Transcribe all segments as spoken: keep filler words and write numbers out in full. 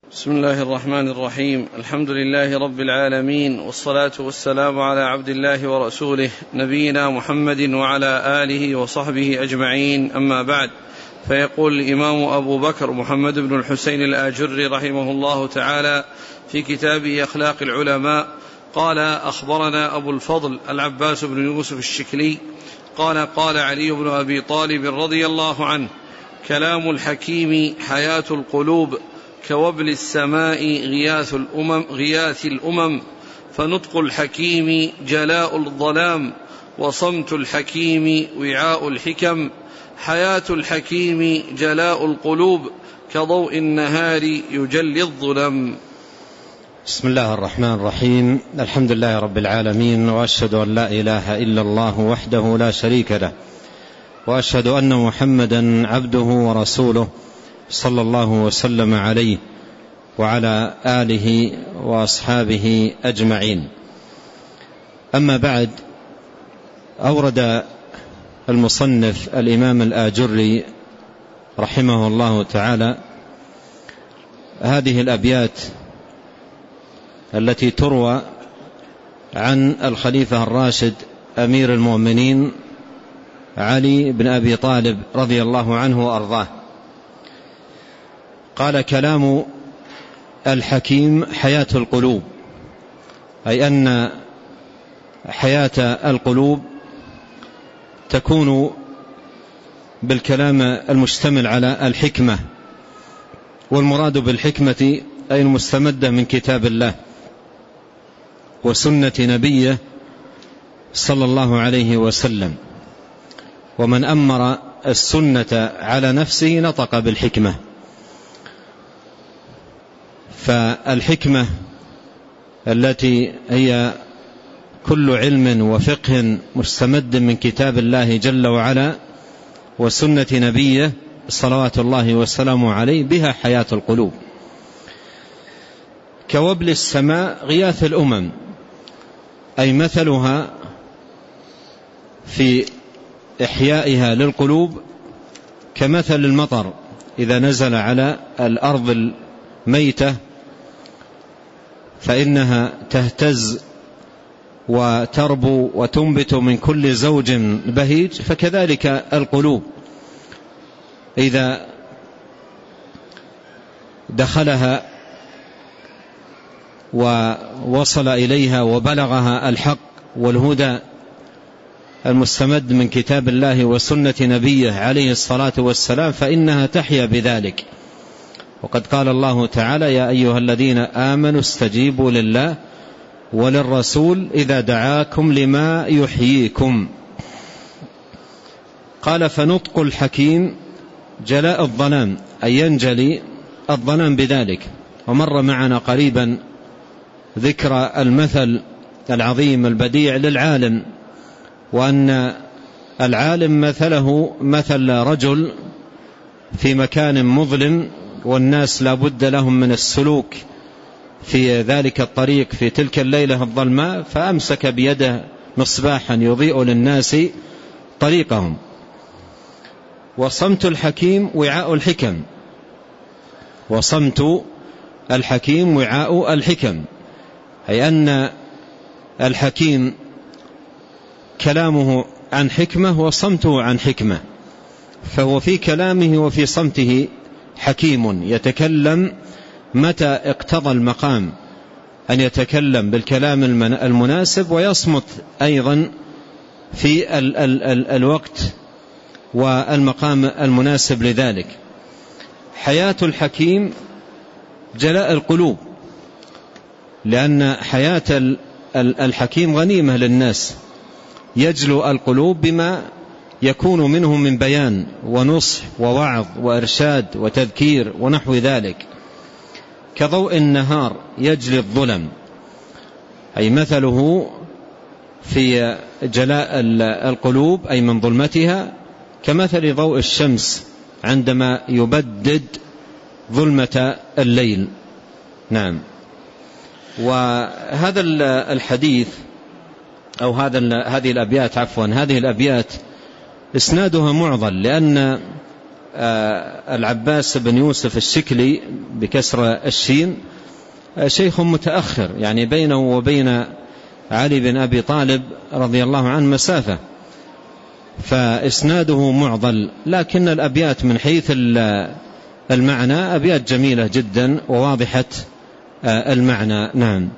بسم الله الرحمن الرحيم. الحمد لله رب العالمين، والصلاة والسلام على عبد الله ورسوله نبينا محمد وعلى آله وصحبه أجمعين، أما بعد. فيقول الإمام أبو بكر محمد بن الحسين الآجري رحمه الله تعالى في كتابه أخلاق العلماء قال: أخبرنا أبو الفضل العباس بن يوسف الشكلي قال: قال علي بن أبي طالب رضي الله عنه: كلام الحكيم حياة القلوب، كوبل السماء غياث الأمم, غياث الأمم، فنطق الحكيم جلاء الظلام، وصمت الحكيم وعاء الحكم، حياة الحكيم جلاء القلوب، كضوء النهار يجلي الظلم. بسم الله الرحمن الرحيم. الحمد لله رب العالمين، وأشهد أن لا إله إلا الله وحده لا شريك له، وأشهد أن محمدا عبده ورسوله صلى الله وسلم عليه وعلى آله وأصحابه أجمعين. أما بعد، أورد المصنف الإمام الآجري رحمه الله تعالى هذه الأبيات التي تروى عن الخليفة الراشد أمير المؤمنين علي بن أبي طالب رضي الله عنه وأرضاه. قال: كلام الحكيم حياة القلوب، أي أن حياة القلوب تكون بالكلام المشتمل على الحكمة، والمراد بالحكمة أي المستمدة من كتاب الله وسنة نبيه صلى الله عليه وسلم. ومن أمر السنة على نفسه نطق بالحكمة. فالحكمة التي هي كل علم وفقه مستمد من كتاب الله جل وعلا وسنة نبيه صلوات الله وسلامه عليه، بها حياة القلوب. كوبل السماء غياث الأمم، أي مثلها في إحيائها للقلوب كمثل المطر إذا نزل على الأرض الميتة فإنها تهتز وتربو وتنبت من كل زوج بهيج، فكذلك القلوب إذا دخلها ووصل إليها وبلغها الحق والهدى المستمد من كتاب الله وسنة نبيه عليه الصلاة والسلام فإنها تحيا بذلك. وقد قال الله تعالى: يا أيها الذين آمنوا استجيبوا لله وللرسول إذا دعاكم لما يحييكم. قال: فنطق الحكيم جلاء الظلام، أي ينجلي الظلام بذلك. ومر معنا قريبا ذكر المثل العظيم البديع للعالم، وأن العالم مثله مثل رجل في مكان مظلم، والناس لا بد لهم من السلوك في ذلك الطريق في تلك الليلة الظلماء، فأمسك بيده مصباحا يضيء للناس طريقهم. وصمت الحكيم وعاء الحكم، وصمت الحكيم وعاء الحكم، أي أن الحكيم كلامه عن حكمة وصمته عن حكمة، فهو في كلامه وفي صمته حكيم، يتكلم متى اقتضى المقام أن يتكلم بالكلام المناسب، ويصمت أيضا في ال ال ال الوقت والمقام المناسب لذلك. حياة الحكيم جلاء القلوب، لأن حياة الحكيم غنيمة للناس، يجلو القلوب بما يكون منه من بيان ونصح ووعظ وإرشاد وتذكير ونحو ذلك. كضوء النهار يجلي الظلم، أي مثله في جلاء القلوب أي من ظلمتها كمثل ضوء الشمس عندما يبدد ظلمة الليل. نعم. وهذا الحديث أو هذا هذه الأبيات عفوا هذه الأبيات إسنادها معضل، لأن العباس بن يوسف الشكلي بكسر الشين شيخ متأخر، يعني بينه وبين علي بن أبي طالب رضي الله عنه مسافة، فإسناده معضل، لكن الأبيات من حيث المعنى أبيات جميلة جدا وواضحة المعنى. نعم.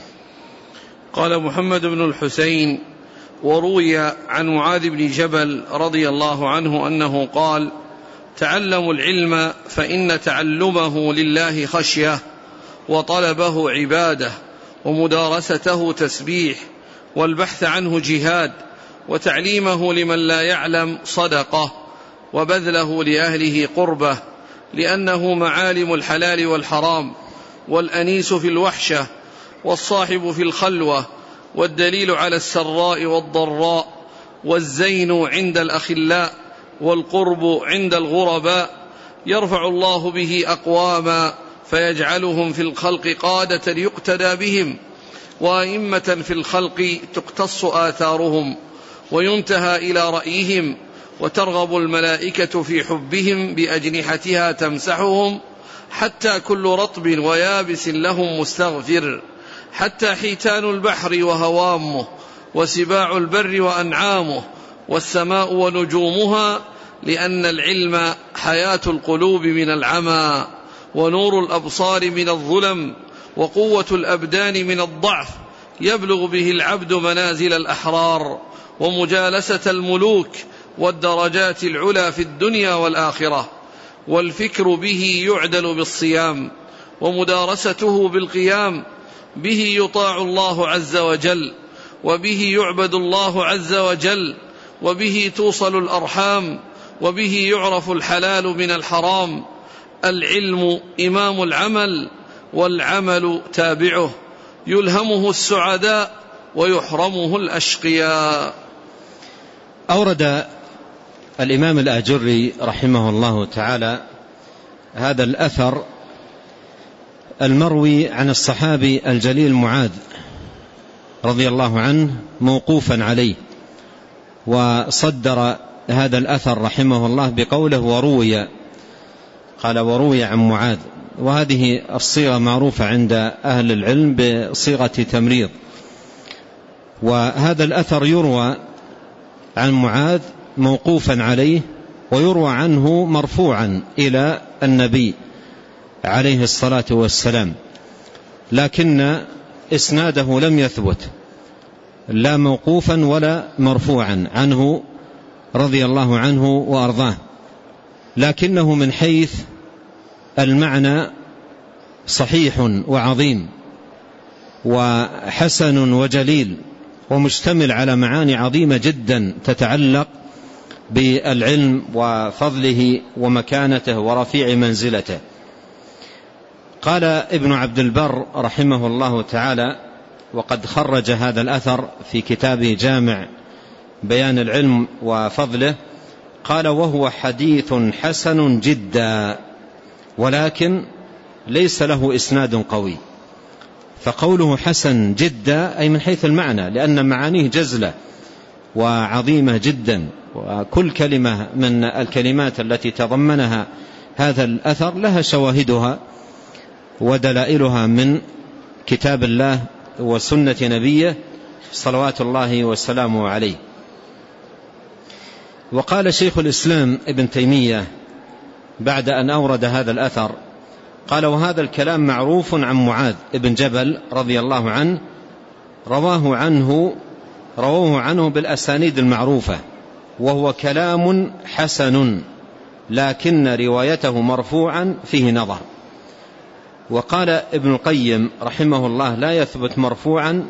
قال محمد بن الحسين: وروي عن معاذ بن جبل رضي الله عنه أنه قال: تعلموا العلم فإن تعلمه لله خشية، وطلبه عبادة، ومدارسته تسبيح، والبحث عنه جهاد، وتعليمه لمن لا يعلم صدقة، وبذله لأهله قربة، لأنه معالم الحلال والحرام، والأنيس في الوحشة، والصاحب في الخلوة، والدليل على السراء والضراء، والزين عند الأخلاء، والقرب عند الغرباء، يرفع الله به أقواما فيجعلهم في الخلق قادة يقتدى بهم، وأئمة في الخلق تقتص آثارهم، وينتهى إلى رأيهم، وترغب الملائكة في حبهم بأجنحتها تمسحهم، حتى كل رطب ويابس لهم مستغفر، حتى حيتان البحر وهوامه، وسباع البر وأنعامه، والسماء ونجومها، لأن العلم حياة القلوب من العمى، ونور الأبصار من الظلم، وقوة الأبدان من الضعف، يبلغ به العبد منازل الأحرار، ومجالسة الملوك، والدرجات العلى في الدنيا والآخرة، والفكر به يعدل بالصيام، ومدارسته بالقيام، به يطاع الله عز وجل، وبه يعبد الله عز وجل، وبه توصل الأرحام، وبه يعرف الحلال من الحرام. العلم إمام العمل، والعمل تابعه، يلهمه السعداء ويحرمه الأشقياء. أورد الإمام الآجري رحمه الله تعالى هذا الأثر المروي عن الصحابي الجليل معاذ رضي الله عنه موقوفا عليه، وصدر هذا الأثر رحمه الله بقوله وروي، قال وروي عن معاذ، وهذه الصيغة معروفة عند أهل العلم بصيغة تمريض. وهذا الأثر يروى عن معاذ موقوفا عليه، ويروى عنه مرفوعا إلى النبي عليه الصلاة والسلام، لكن إسناده لم يثبت لا موقوفا ولا مرفوعا عنه رضي الله عنه وأرضاه، لكنه من حيث المعنى صحيح وعظيم وحسن وجليل، ومشتمل على معاني عظيمة جدا تتعلق بالعلم وفضله ومكانته ورفيع منزلته. قال ابن عبد البر رحمه الله تعالى، وقد خرج هذا الأثر في كتابه جامع بيان العلم وفضله، قال وهو حديث حسن جدا، ولكن ليس له إسناد قوي. فقوله حسن جدا أي من حيث المعنى، لأن معانيه جزلة وعظيمة جدا، وكل كلمة من الكلمات التي تضمنها هذا الأثر لها شواهدها ودلائلها من كتاب الله وسنة نبيه صلوات الله وسلامه عليه. وقال شيخ الإسلام ابن تيمية بعد أن أورد هذا الأثر، قال وهذا الكلام معروف عن معاذ ابن جبل رضي الله عنه، رواه عنه رواه عنه بالأسانيد المعروفة، وهو كلام حسن، لكن روايته مرفوعا فيه نظر. وقال ابن القيم رحمه الله لا يثبت مرفوعا،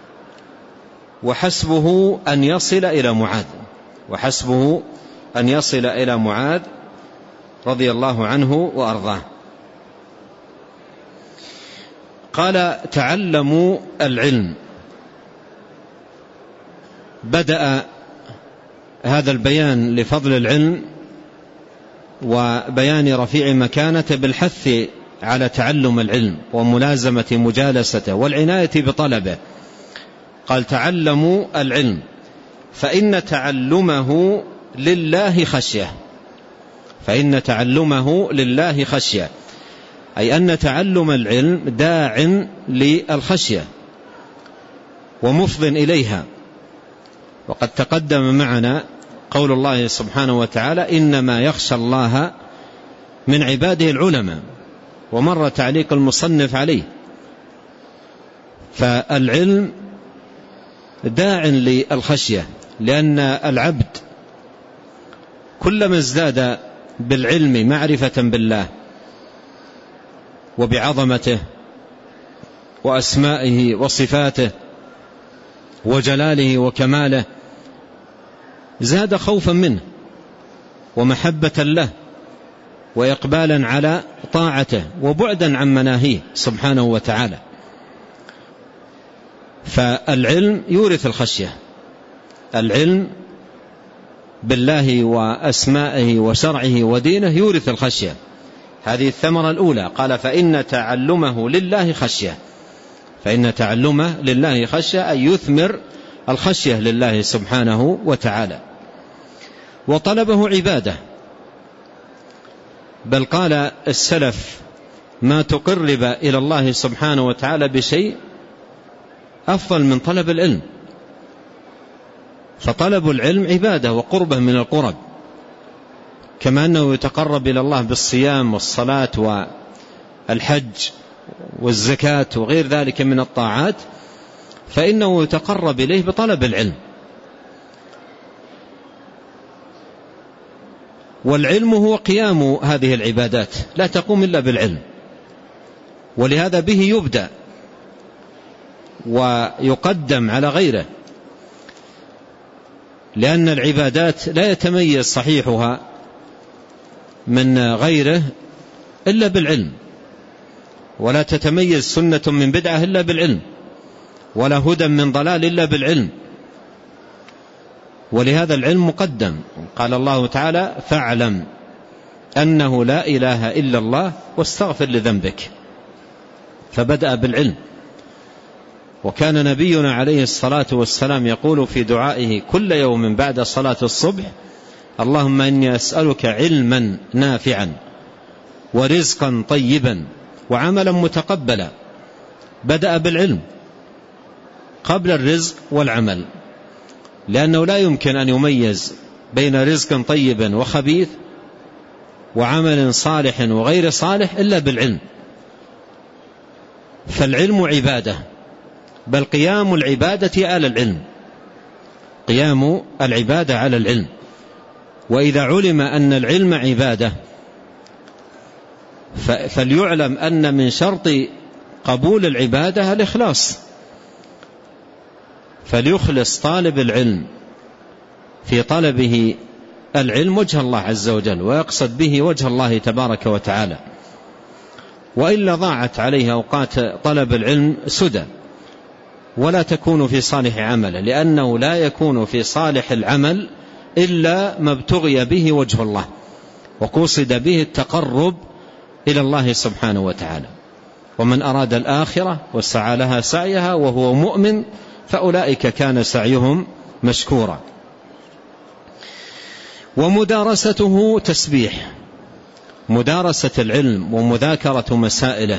وحسبه أن يصل إلى معاذ وحسبه أن يصل إلى معاذ رضي الله عنه وأرضاه. قال تعلموا العلم. بدأ هذا البيان لفضل العلم وبيان رفيع مكانته بالحث على تعلم العلم وملازمة مجالسته والعناية بطلبه. قال تعلموا العلم فإن تعلمه لله خشية، فإن تعلمه لله خشية، أي أن تعلم العلم داع للخشية ومفض إليها. وقد تقدم معنا قول الله سبحانه وتعالى إنما يخشى الله من عباده العلماء، ومر تعليق المصنف عليه. فالعلم داع للخشية، لأن العبد كلما ازداد بالعلم معرفة بالله وبعظمته وأسمائه وصفاته وجلاله وكماله زاد خوفا منه ومحبة له وإقبالا على طاعته وبعدا عن مناهيه سبحانه وتعالى. فالعلم يورث الخشية، العلم بالله وأسمائه وشرعه ودينه يورث الخشية. هذه الثمرة الأولى. قال فإن تعلمه لله خشية، فإن تعلمه لله خشية أي يثمر الخشية لله سبحانه وتعالى. وطلبه عبادة، بل قال السلف ما تقرب إلى الله سبحانه وتعالى بشيء أفضل من طلب العلم. فطلب العلم عبادة وقربة من القرب، كما أنه يتقرب إلى الله بالصيام والصلاة والحج والزكاة وغير ذلك من الطاعات، فإنه يتقرب إليه بطلب العلم. والعلم هو قيام هذه العبادات، لا تقوم إلا بالعلم، ولهذا به يبدأ ويقدم على غيره، لأن العبادات لا يتميز صحيحها من غيره إلا بالعلم، ولا تتميز سنة من بدعة إلا بالعلم، ولا هدى من ضلال إلا بالعلم. ولهذا العلم مقدم. قال الله تعالى فاعلم أنه لا إله إلا الله واستغفر لذنبك، فبدأ بالعلم. وكان نبينا عليه الصلاة والسلام يقول في دعائه كل يوم بعد صلاة الصبح اللهم إني أسألك علما نافعا ورزقا طيبا وعملا متقبلا. بدأ بالعلم قبل الرزق والعمل، لأنه لا يمكن أن يميز بين رزق طيب وخبيث وعمل صالح وغير صالح إلا بالعلم. فالعلم عبادة، بل قيام العبادة على العلم، قيام العبادة على العلم. وإذا علم أن العلم عبادة فليعلم أن من شرط قبول العبادة الإخلاص، فليخلص طالب العلم في طلبه العلم وجه الله عز وجل، ويقصد به وجه الله تبارك وتعالى، وإلا ضاعت عليه أوقات طلب العلم سدى، ولا تكون في صالح عمله، لأنه لا يكون في صالح العمل إلا ما ابتغي به وجه الله وقصد به التقرب إلى الله سبحانه وتعالى. ومن أراد الآخرة وسعى لها سعيها وهو مؤمن فأولئك كان سعيهم مشكورا. ومدارسته تسبيح، مدارسة العلم ومذاكرة مسائله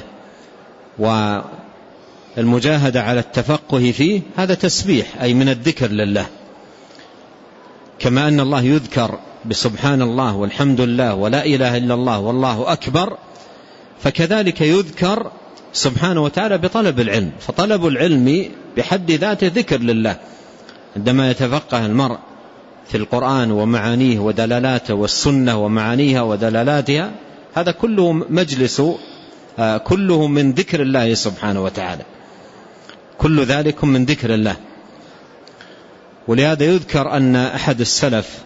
والمجاهدة على التفقه فيه هذا تسبيح، أي من الذكر لله. كما أن الله يذكر بسبحان الله والحمد لله ولا إله إلا الله والله أكبر، فكذلك يذكر سبحانه وتعالى بطلب العلم. فطلب العلم بحد ذاته ذكر لله. عندما يتفقه المرء في القرآن ومعانيه ودلالاته والسنة ومعانيها ودلالاتها، هذا كله مجلس آه كله من ذكر الله سبحانه وتعالى، كل ذلك من ذكر الله. ولهذا يذكر أن أحد السلف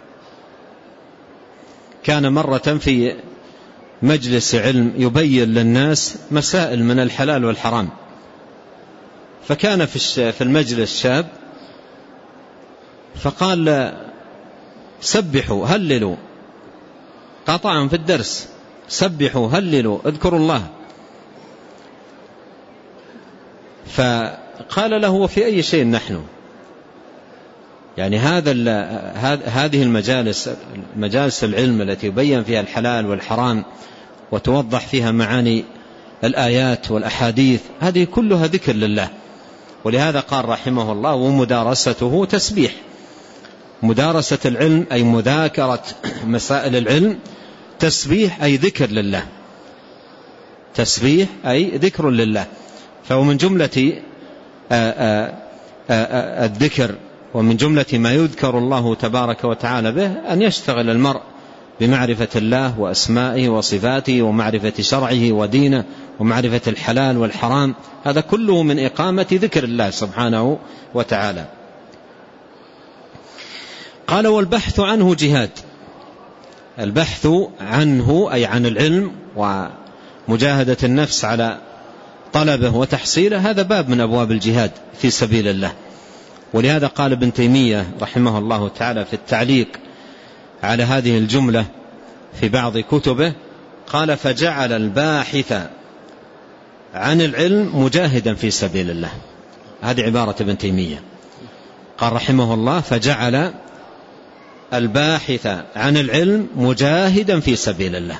كان مرة في مجلس علم يبين للناس مسائل من الحلال والحرام، فكان في المجلس شاب فقال سبحوا هللوا، قطعا في الدرس سبحوا هللوا اذكروا الله. فقال له في أي شيء نحن؟ يعني هذا هذه المجالس مجالس العلم التي يبين فيها الحلال والحرام وتوضح فيها معاني الآيات والأحاديث، هذه كلها ذكر لله. ولهذا قال رحمه الله: ومدارسته تسبيح. مدارسة العلم أي مذاكرة مسائل العلم، تسبيح أي ذكر لله، تسبيح أي ذكر لله. فهو من جملة الذكر ومن جملة ما يذكر الله تبارك وتعالى به أن يشتغل المرء بمعرفة الله وأسمائه وصفاته ومعرفة شرعه ودينه ومعرفة الحلال والحرام، هذا كله من إقامة ذكر الله سبحانه وتعالى. قال: والبحث عنه جهاد. البحث عنه أي عن العلم ومجاهدة النفس على طلبه وتحصيله، هذا باب من أبواب الجهاد في سبيل الله. ولهذا قال ابن تيمية رحمه الله تعالى في التعليق على هذه الجملة في بعض كتبه، قال: فجعل الباحث عن العلم مجاهدا في سبيل الله. هذه عبارة ابن تيمية، قال رحمه الله: فجعل الباحث عن العلم مجاهدا في سبيل الله،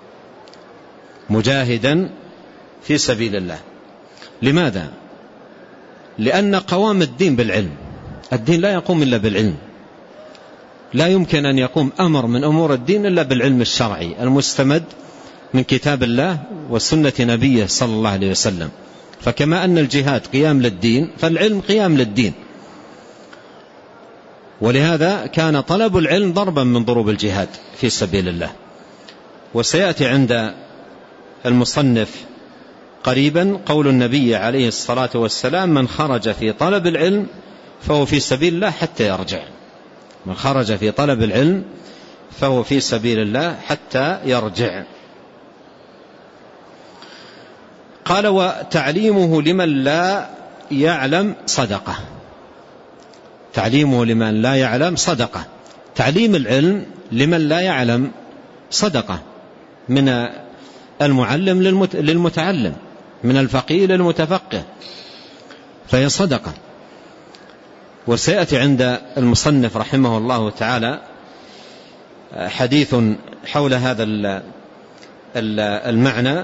مجاهدا في سبيل الله. لماذا؟ لأن قوام الدين بالعلم، الدين لا يقوم إلا بالعلم، لا يمكن أن يقوم أمر من أمور الدين إلا بالعلم الشرعي المستمد من كتاب الله وسنة نبيه صلى الله عليه وسلم. فكما أن الجهاد قيام للدين، فالعلم قيام للدين. ولهذا كان طلب العلم ضربا من ضروب الجهاد في سبيل الله. وسيأتي عند المصنف قريبا قول النبي عليه الصلاة والسلام: من خرج في طلب العلم فهو في سبيل الله حتى يرجع. من خرج في طلب العلم فهو في سبيل الله حتى يرجع. قال: وتعليمه لمن لا يعلم صدقة. تعليمه لمن لا يعلم صدقة. تعليم العلم لمن لا يعلم صدقة، من المعلم للمتعلم، من الفقيه للمتفقه، فهي صدقة. وسيأتي عند المصنف رحمه الله تعالى حديث حول هذا المعنى: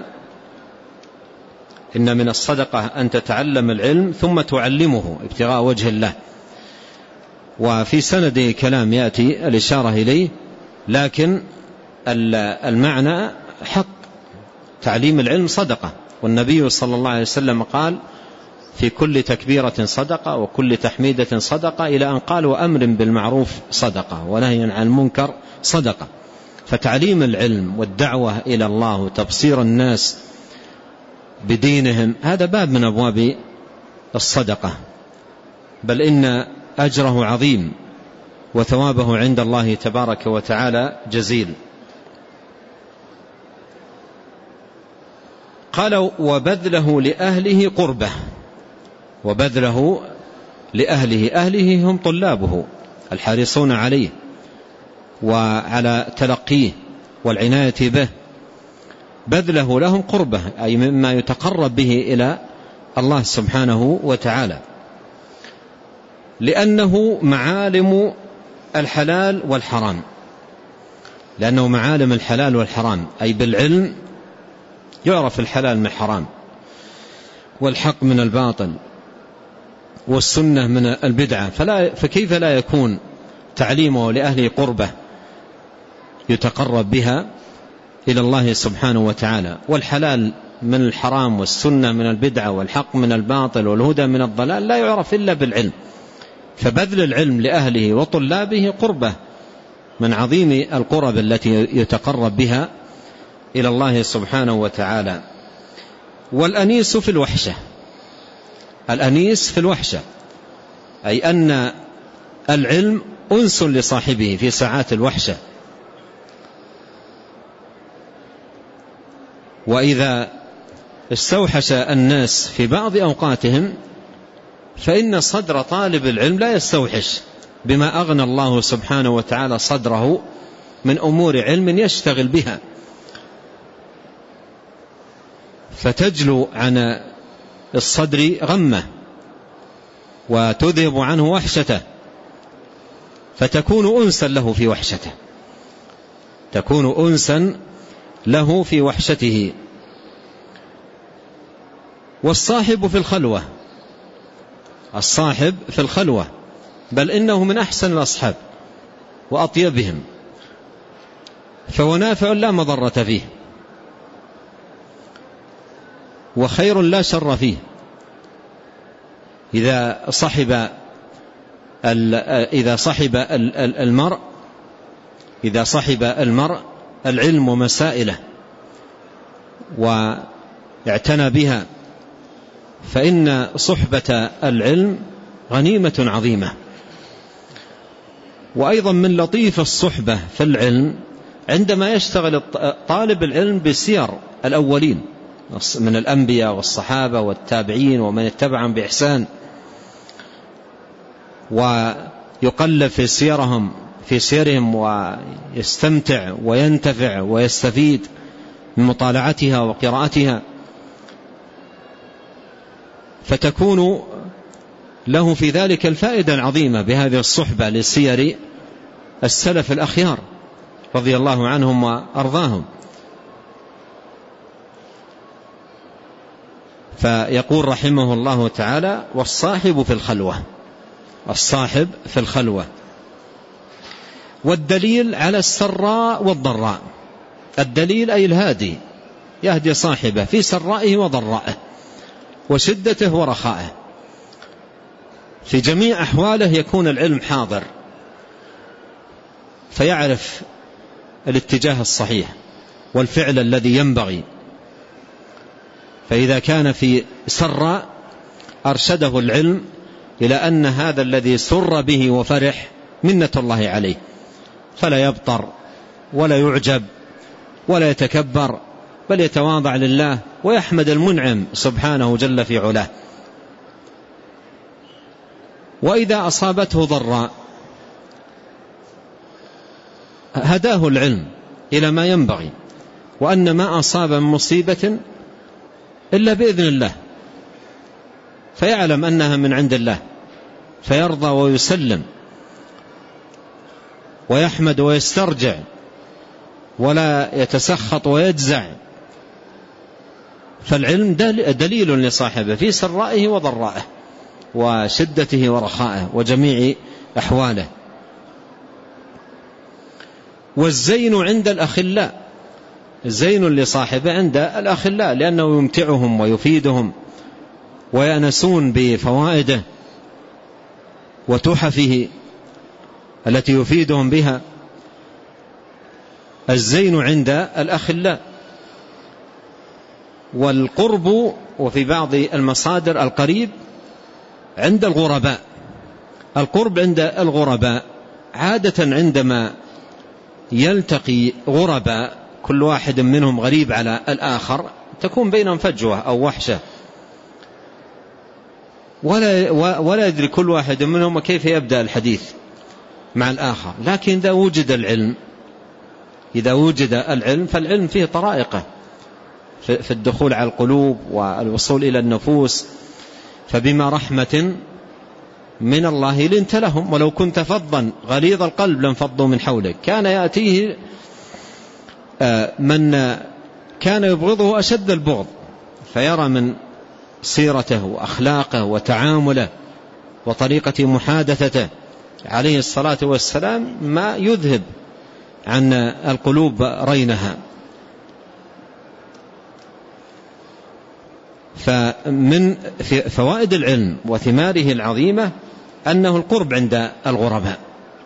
إن من الصدقة أن تتعلم العلم ثم تعلمه ابتغاء وجه الله. وفي سند كلام يأتي الإشارة إليه، لكن المعنى حق. تعليم العلم صدقة، والنبي صلى الله عليه وسلم قال: في كل تكبيرة صدقة وكل تحميدة صدقة، إلى أن قال: وأمر بالمعروف صدقة ونهي عن المنكر صدقة. فتعليم العلم والدعوة إلى الله وتبصير الناس بدينهم هذا باب من أبواب الصدقة، بل إن أجره عظيم وثوابه عند الله تبارك وتعالى جزيل. قال: وبذله لأهله قربة. وبذله لأهله، أهله هم طلابه الحريصون عليه وعلى تلقيه والعناية به. بذله لهم قربة أي مما يتقرب به إلى الله سبحانه وتعالى، لأنه معالم الحلال والحرام. لأنه معالم الحلال والحرام، أي بالعلم يعرف الحلال من الحرام والحق من الباطل والسنة من البدعة. فلا فكيف لا يكون تعليمه لأهله قربة يتقرب بها إلى الله سبحانه وتعالى، والحلال من الحرام والسنة من البدعة والحق من الباطل والهدى من الضلال لا يعرف إلا بالعلم. فبذل العلم لأهله وطلابه قربة من عظيم القرب التي يتقرب بها إلى الله سبحانه وتعالى. والأنيس في الوحشة. الأنيس في الوحشة أي أن العلم أنس لصاحبه في ساعات الوحشة. وإذا استوحش الناس في بعض أوقاتهم فإن صدر طالب العلم لا يستوحش بما أغنى الله سبحانه وتعالى صدره من أمور علم يشتغل بها، فتجلو عن الصدر غمه وتذهب عنه وحشته. فتكون أنسا له في وحشته، تكون أنسا له في وحشته. والصاحب في الخلوة، الصاحب في الخلوة بل إنه من أحسن الأصحاب وأطيبهم، فهو نافع لا مضرة فيه، وخير لا شر فيه. إذا صحب إذا صحب المرء إذا صحب المرء العلم ومسائله واعتنى بها، فإن صحبة العلم غنيمة عظيمة. وأيضا من لطيف الصحبة في العلم عندما يشتغل طالب العلم بسير الأولين من الأنبياء والصحابة والتابعين ومن اتبعهم بإحسان، ويقلب في سيرهم في سيرهم ويستمتع وينتفع ويستفيد من مطالعتها وقراءتها، فتكون له في ذلك الفائدة العظيمة بهذه الصحبة لسير السلف الأخيار رضي الله عنهم وأرضاهم. فيقول رحمه الله تعالى: والصاحب في الخلوة، الصاحب في الخلوة. والدليل على السراء والضراء، الدليل أي الهادي يهدي صاحبه في سرائه وضرائه وشدته ورخائه، في جميع أحواله يكون العلم حاضر فيعرف الاتجاه الصحيح والفعل الذي ينبغي. فإذا كان في سراء أرشده العلم إلى أن هذا الذي سر به وفرح منة الله عليه، فلا يبطر ولا يعجب ولا يتكبر، بل يتواضع لله ويحمد المنعم سبحانه جل في علاه. وإذا أصابته ضراء هداه العلم إلى ما ينبغي، وأن ما أصاب من مصيبة إلا بإذن الله، فيعلم أنها من عند الله فيرضى ويسلم ويحمد ويسترجع ولا يتسخط ويجزع. فالعلم دليل لصاحبه في سرائه وضرائه وشدته ورخائه وجميع أحواله. والزين عند الأخلاء، زين لصاحبه عند الأخلاء لأنه يمتعهم ويفيدهم ويأنسون بفوائده وتحفه التي يفيدهم بها. الزين عند الأخلاء. والقرب وفي بعض المصادر القريب عند الغرباء. القرب عند الغرباء عادة عندما يلتقي غرباء كل واحد منهم غريب على الآخر تكون بينهم فجوة أو وحشة، ولا, ولا يدري كل واحد منهم كيف يبدأ الحديث مع الآخر. لكن إذا وجد العلم إذا وجد العلم فالعلم فيه طرائقه في الدخول على القلوب والوصول إلى النفوس. فبما رحمة من الله لنت لهم ولو كنت فظا غليظ القلب لانفضوا من حولك. كان يأتيه من كان يبغضه أشد البغض، فيرى من سيرته وأخلاقه وتعامله وطريقة محادثته عليه الصلاة والسلام ما يذهب عن القلوب رينها. فمن فوائد العلم وثماره العظيمة أنه القرب عند الغرباء.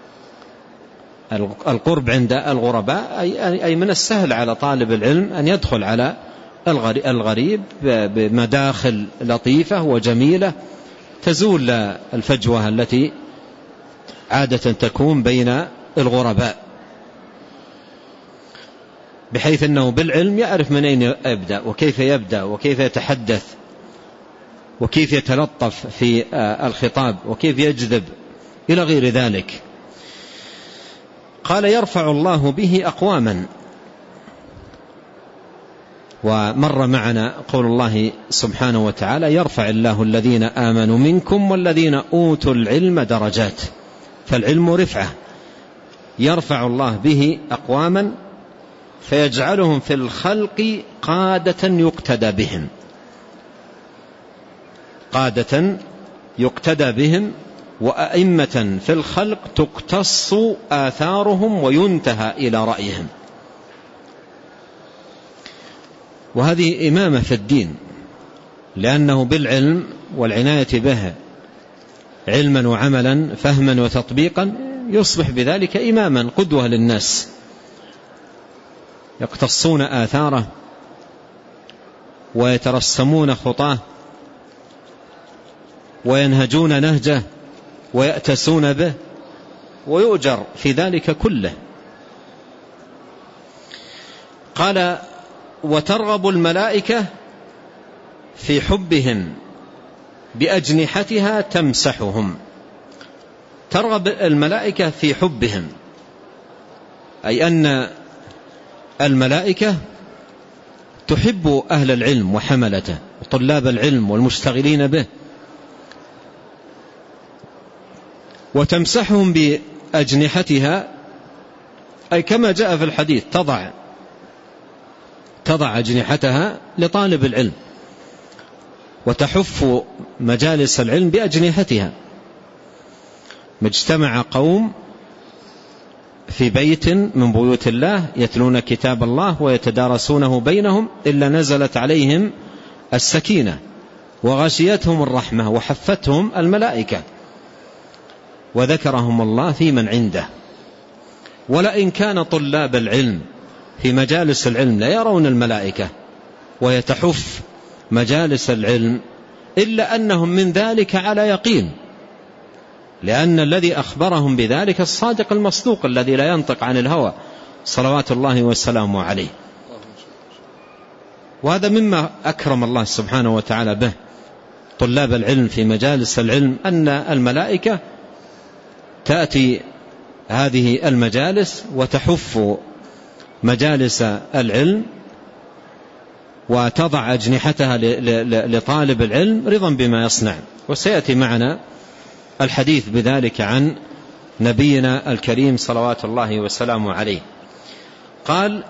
القرب عند الغرباء أي من السهل على طالب العلم أن يدخل على الغريب بمداخل لطيفة وجميلة تزول الفجوة التي عادة تكون بين الغرباء، بحيث أنه بالعلم يعرف من أين يبدأ وكيف يبدأ وكيف يتحدث وكيف يتلطف في الخطاب وكيف يجذب إلى غير ذلك. قال: يرفع الله به أقواما. ومر معنا قول الله سبحانه وتعالى: يرفع الله الذين آمنوا منكم والذين أوتوا العلم درجات. فالعلم رفعة يرفع الله به أقواما فيجعلهم في الخلق قادة يقتدى بهم، قادة يقتدى بهم وأئمة في الخلق تقتص آثارهم وينتهى إلى رأيهم. وهذه إمامة في الدين، لأنه بالعلم والعناية به علما وعملا فهما وتطبيقا يصبح بذلك إماما قدوة للناس، يقتصون آثاره ويترسمون خطاه وينهجون نهجه ويأتسون به ويؤجر في ذلك كله. قال وترغب الملائكة في حبهم بأجنحتها تمسحهم. ترغب الملائكة في حبهم، أي أن الملائكة تحب أهل العلم وحملته وطلاب العلم والمشتغلين به، وتمسحهم بأجنحتها، أي كما جاء في الحديث تضع تضع أجنحتها لطالب العلم، وتحف مجالس العلم بأجنحتها. مجتمع قوم في بيت من بيوت الله يتلون كتاب الله ويتدارسونه بينهم إلا نزلت عليهم السكينة وغشيتهم الرحمة وحفتهم الملائكة وذكرهم الله في من عنده. ولئن كان طلاب العلم في مجالس العلم لا يرون الملائكة ويتحف مجالس العلم إلا أنهم من ذلك على يقين، لأن الذي أخبرهم بذلك الصادق المصدوق الذي لا ينطق عن الهوى صلوات الله والسلام عليه. وهذا مما أكرم الله سبحانه وتعالى به طلاب العلم في مجالس العلم، أن الملائكة تأتي هذه المجالس وتحف مجالس العلم وتضع أجنحتها لطالب العلم رضا بما يصنع. وسيأتي معنا الحديث بذلك عن نبينا الكريم صلوات الله وسلامه عليه. قال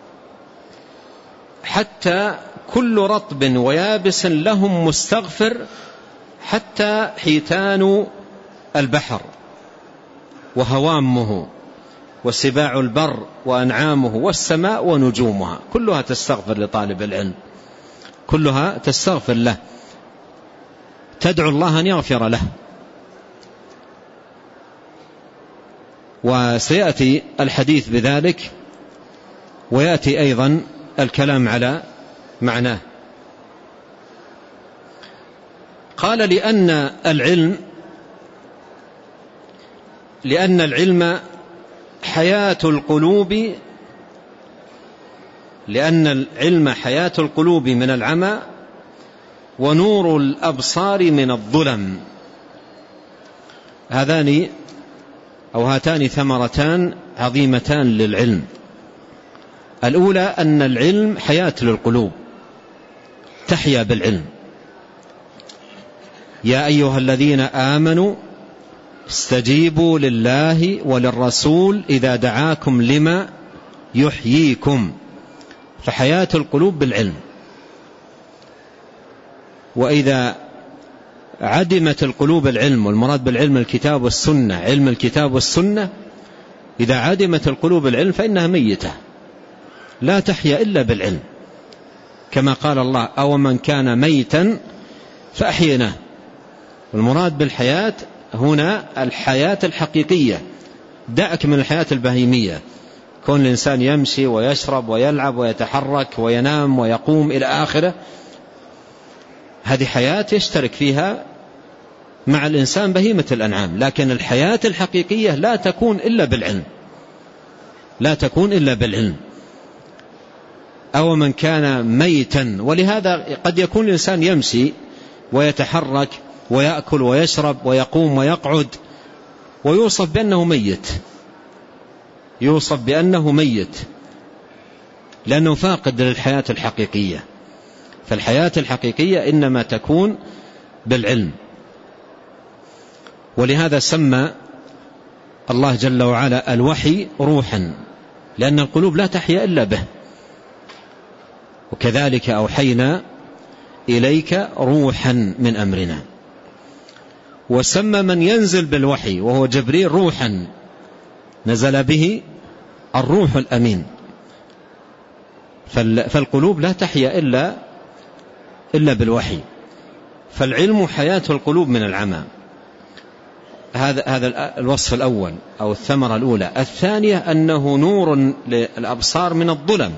حتى كل رطب ويابس لهم مستغفر، حتى حيتان البحر وهوامه وسباع البر وأنعامه والسماء ونجومها كلها تستغفر لطالب العلم، كلها تستغفر له، تدعو الله أن يغفر له. وسيأتي الحديث بذلك، ويأتي أيضا الكلام على معناه. قال لأن العلم لأن العلم حياة القلوب لأن العلم حياة القلوب من العمى ونور الأبصار من الظلم. هذان أو هاتان ثمرتان عظيمتان للعلم. الأولى أن العلم حياة للقلوب، تحيا بالعلم. يا أيها الذين آمنوا استجيبوا لله وللرسول إذا دعاكم لما يحييكم. فحياة القلوب بالعلم. وإذا عدمت القلوب العلم، والمراد بالعلم الكتاب والسنة، علم الكتاب والسنة، إذا عدمت القلوب العلم فإنها ميتة لا تحيا إلا بالعلم، كما قال الله أو من كان ميتا فأحييناه. والمراد بالحياة هنا الحياة الحقيقية، دعك من الحياة البهيمية، كون الإنسان يمشي ويشرب ويلعب ويتحرك وينام ويقوم إلى آخره، هذه حياة يشترك فيها مع الإنسان بهيمة الأنعام. لكن الحياة الحقيقية لا تكون إلا بالعلم، لا تكون إلا بالعلم. أو من كان ميتا. ولهذا قد يكون الإنسان يمشي ويتحرك ويأكل ويشرب ويقوم ويقعد ويوصف بأنه ميت، يوصف بأنه ميت لأنه فاقد للحياة الحقيقية. فالحياة الحقيقية إنما تكون بالعلم. ولهذا سمى الله جل وعلا الوحي روحا، لأن القلوب لا تحيا إلا به. وكذلك أوحينا إليك روحا من أمرنا. وسمى من ينزل بالوحي وهو جبريل روحا، نزل به الروح الأمين. فالقلوب لا تحيا إلا إلا بالوحي. فالعلم حياة القلوب من العمى. هذا هذا الوصف الأول أو الثمرة الأولى. الثانية أنه نور للأبصار من الظلم،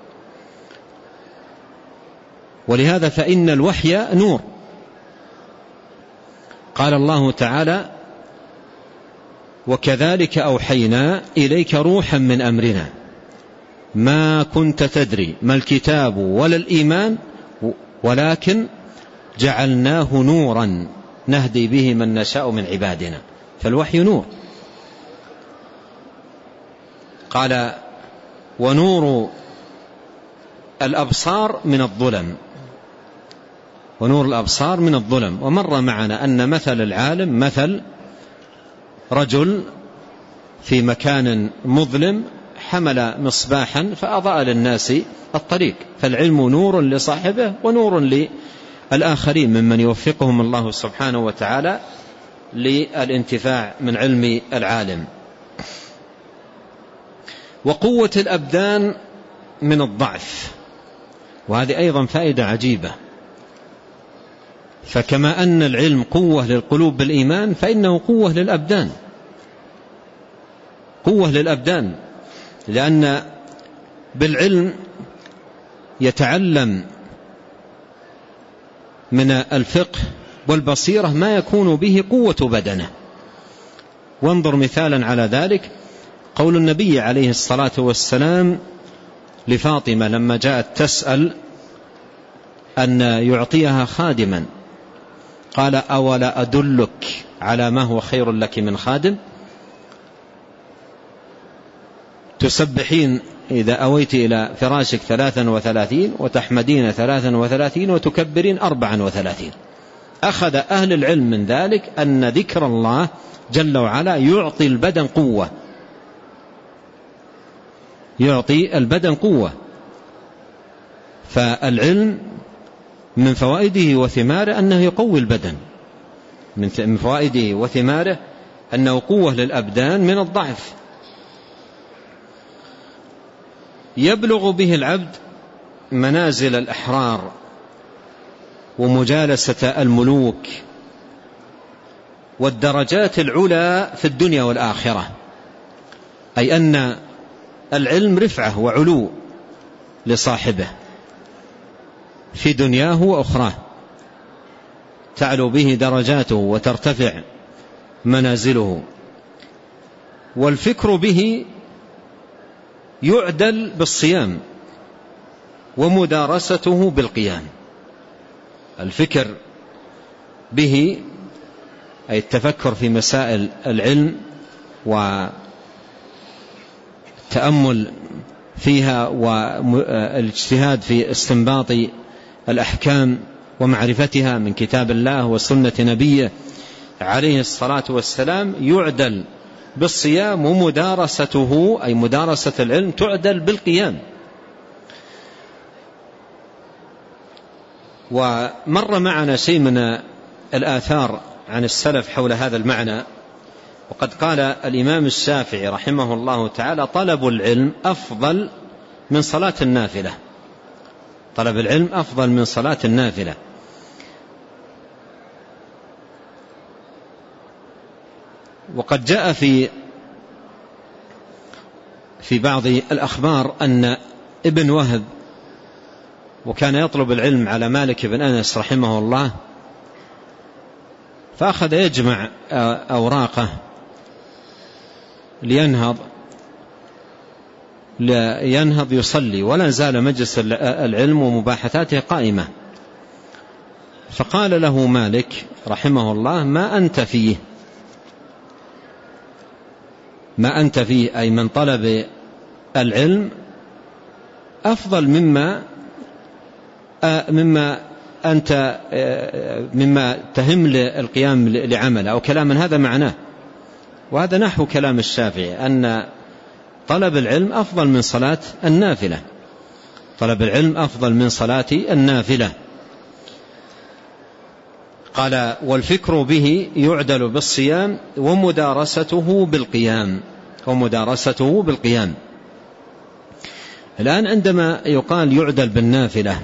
ولهذا فإن الوحي نور. قال الله تعالى: وكذلك أوحينا إليك روحا من أمرنا ما كنت تدري ما الكتاب ولا الإيمان ولكن جعلناه نورا نهدي به من نشاء من عبادنا. فالوحي نور. قال: ونور الأبصار من الظلم، ونور الأبصار من الظلم. ومر معنا أن مثل العالم مثل رجل في مكان مظلم حمل مصباحا فأضاء للناس الطريق. فالعلم نور لصاحبه ونور للآخرين ممن يوفقهم الله سبحانه وتعالى للانتفاع من علم العالم. وقوة الأبدان من الضعف، وهذه أيضا فائدة عجيبة. فكما أن العلم قوة للقلوب بالإيمان فإنه قوة للأبدان، قوة للأبدان، لأن بالعلم يتعلم من الفقه والبصيرة ما يكون به قوة بدنه. وانظر مثالا على ذلك قول النبي عليه الصلاة والسلام لفاطمة لما جاءت تسأل أن يعطيها خادما، قال: أولا أدلك على ما هو خير لك من خادم؟ تسبحين إذا أويت إلى فراشك ثلاثا وثلاثين وتحمدين ثلاثا وثلاثين وتكبرين أربعا وثلاثين. أخذ أهل العلم من ذلك أن ذكر الله جل وعلا يعطي البدن قوة، يعطي البدن قوة. فالعلم من فوائده وثماره أنه يقوي البدن، من فوائده وثماره أنه قوة للأبدان من الضعف. يبلغ به العبد منازل الأحرار ومجالسة الملوك والدرجات العلى في الدنيا والآخرة، أي أن العلم رفعة وعلو لصاحبه في دنياه وأخراه، تعلو به درجاته وترتفع منازله. والفكر به يعدل بالصيام ومدارسته بالقيام. الفكر به أي التفكر في مسائل العلم والتأمل فيها والاجتهاد في استنباط الأحكام ومعرفتها من كتاب الله وسنة نبيه عليه الصلاة والسلام يعدل بالصيام، ومدارسته أي مدارسة العلم تعدل بالقيام. ومر معنا شيء من الآثار عن السلف حول هذا المعنى. وقد قال الإمام الشافعي رحمه الله تعالى: طلب العلم أفضل من صلاة النافلة، طلب العلم أفضل من صلاة النافلة. وقد جاء في في بعض الأخبار أن ابن وهب وكان يطلب العلم على مالك بن أنس رحمه الله، فأخذ يجمع أوراقه لينهض لينهض يصلي، ولا زال مجلس العلم ومباحثاته قائمة. فقال له مالك رحمه الله: ما أنت فيه، ما أنت فيه أي من طلب العلم أفضل مما مما أنت مما تهم القيام لعمله، أو كلام من هذا معناه. وهذا نحو كلام الشافعي أن طلب العلم أفضل من صلاة النافلة، طلب العلم أفضل من صلاة النافلة. قال والفكر به يعدل بالصيام ومدارسته بالقيام، ومدارسته بالقيام. الآن عندما يقال يعدل بالنافلة،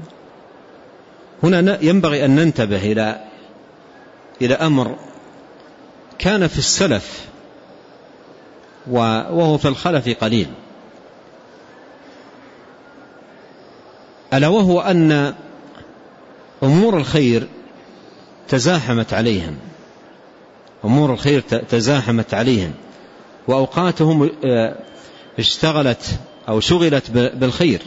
هنا ينبغي أن ننتبه إلى إلى أمر كان في السلف وهو في الخلف قليل، ألا وهو أن أمور الخير تزاحمت عليهم، أمور الخير تزاحمت عليهم وأوقاتهم اشتغلت أو شغلت بالخير،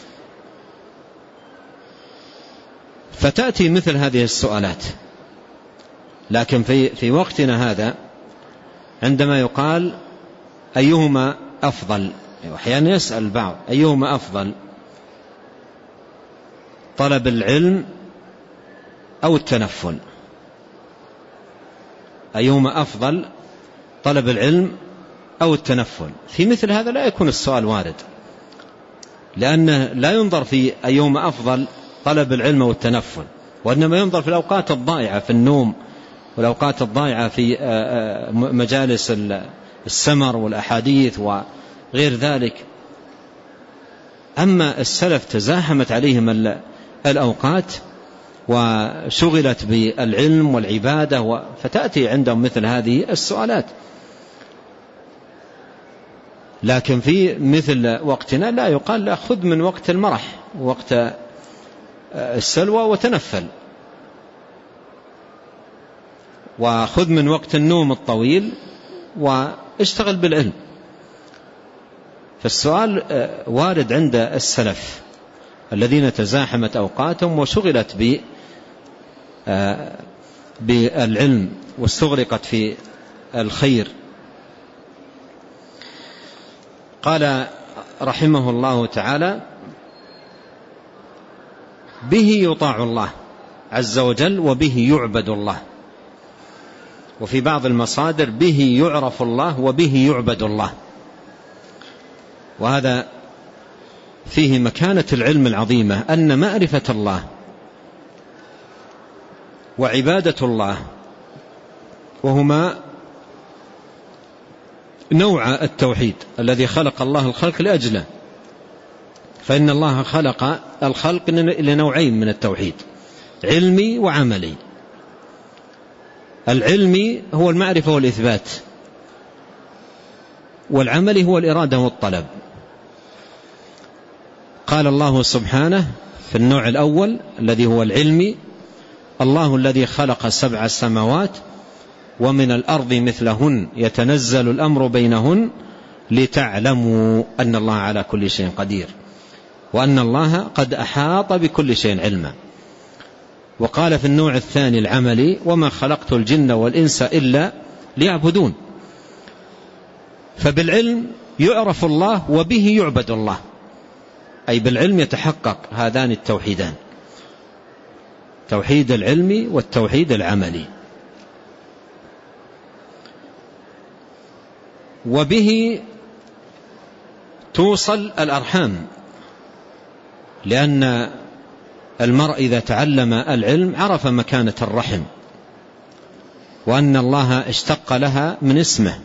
فتأتي مثل هذه السؤالات. لكن في في وقتنا هذا عندما يقال أيهما أفضل، أحيانا يسأل البعض أيهما أفضل، طلب العلم أو التنفل؟ أيهما أفضل، طلب العلم أو التنفل؟ في مثل هذا لا يكون السؤال وارد، لأنه لا ينظر في أيهما أفضل طلب العلم أو التنفل، وإنما ينظر في الأوقات الضائعة في النوم والأوقات الضائعة في مجالس السمر والأحاديث وغير ذلك. أما السلف تزاحمت عليهم الأوقات وشغلت بالعلم والعبادة، فتأتي عندهم مثل هذه السؤالات. لكن في مثل وقتنا لا يقال لا، خذ من وقت المرح وقت السلوى وتنفل، وخذ من وقت النوم الطويل واشتغل بالعلم. فالسؤال وارد عند السلف الذين تزاحمت أوقاتهم وشغلت بالعلم واستغرقت في الخير. قال رحمه الله تعالى به يطاع الله عز وجل وبه يعبد الله، وفي بعض المصادر به يعرف الله وبه يعبد الله. وهذا فيه مكانة العلم العظيمة، أن معرفة الله وعبادة الله وهما نوع التوحيد الذي خلق الله الخلق لأجله، فإن الله خلق الخلق لنوعين من التوحيد، علمي وعملي. العلمي هو المعرفة والإثبات، والعملي هو الإرادة والطلب. قال الله سبحانه في النوع الأول الذي هو العلمي: الله الذي خلق سبع سماوات ومن الأرض مثلهن يتنزل الأمر بينهن لتعلموا أن الله على كل شيء قدير وأن الله قد أحاط بكل شيء علما. وقال في النوع الثاني العملي: وما خلقت الجن والإنس إلا ليعبدون. فبالعلم يعرف الله وبه يعبد الله، أي بالعلم يتحقق هذان التوحيدان، توحيد العلمي والتوحيد العملي. وبه توصل الأرحام، لأن المرء إذا تعلم العلم عرف مكانة الرحم، وأن الله اشتق لها من اسمه،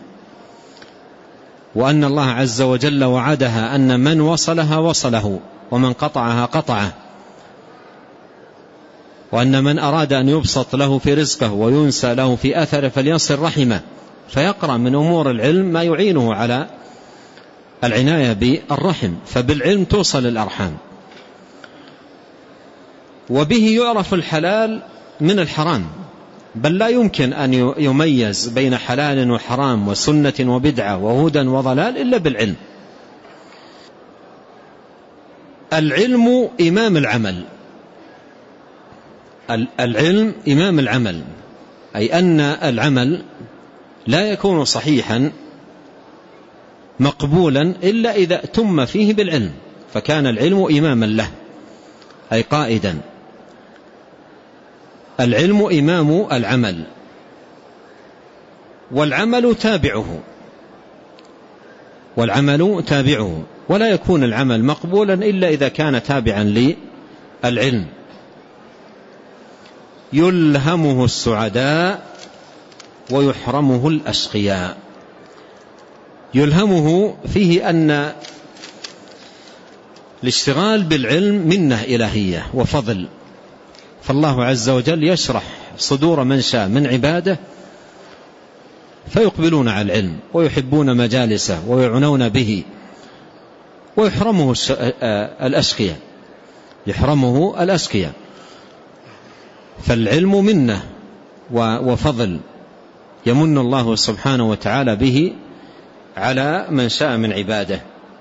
وأن الله عز وجل وعدها أن من وصلها وصله ومن قطعها قطعه، وأن من أراد أن يبسط له في رزقه وينسى له في أثره فليصل رحمه، فيقرأ من أمور العلم ما يعينه على العناية بالرحم. فبالعلم توصل الأرحام. وبه يعرف الحلال من الحرام، بل لا يمكن أن يميز بين حلال وحرام وسنة وبدعة وهدى وضلال إلا بالعلم. العلم إمام العمل، العلم إمام العمل، أي أن العمل لا يكون صحيحا مقبولا إلا إذا تم فيه بالعلم، فكان العلم إماما له أي قائدا. العلم إمام العمل. والعمل تابعه والعمل تابعه ولا يكون العمل مقبولا إلا إذا كان تابعا للعلم. يلهمه السعداء ويحرمه الأشقياء. يلهمه فيه أن الاشتغال بالعلم منة إلهية وفضل، فالله عز وجل يشرح صدور من شاء من عباده فيقبلون على العلم ويحبون مجالسه ويعنون به، ويحرمه الأشقياء يحرمه الأشقياء. فالعلم منة وفضل يمن الله سبحانه وتعالى به على من شاء من عباده.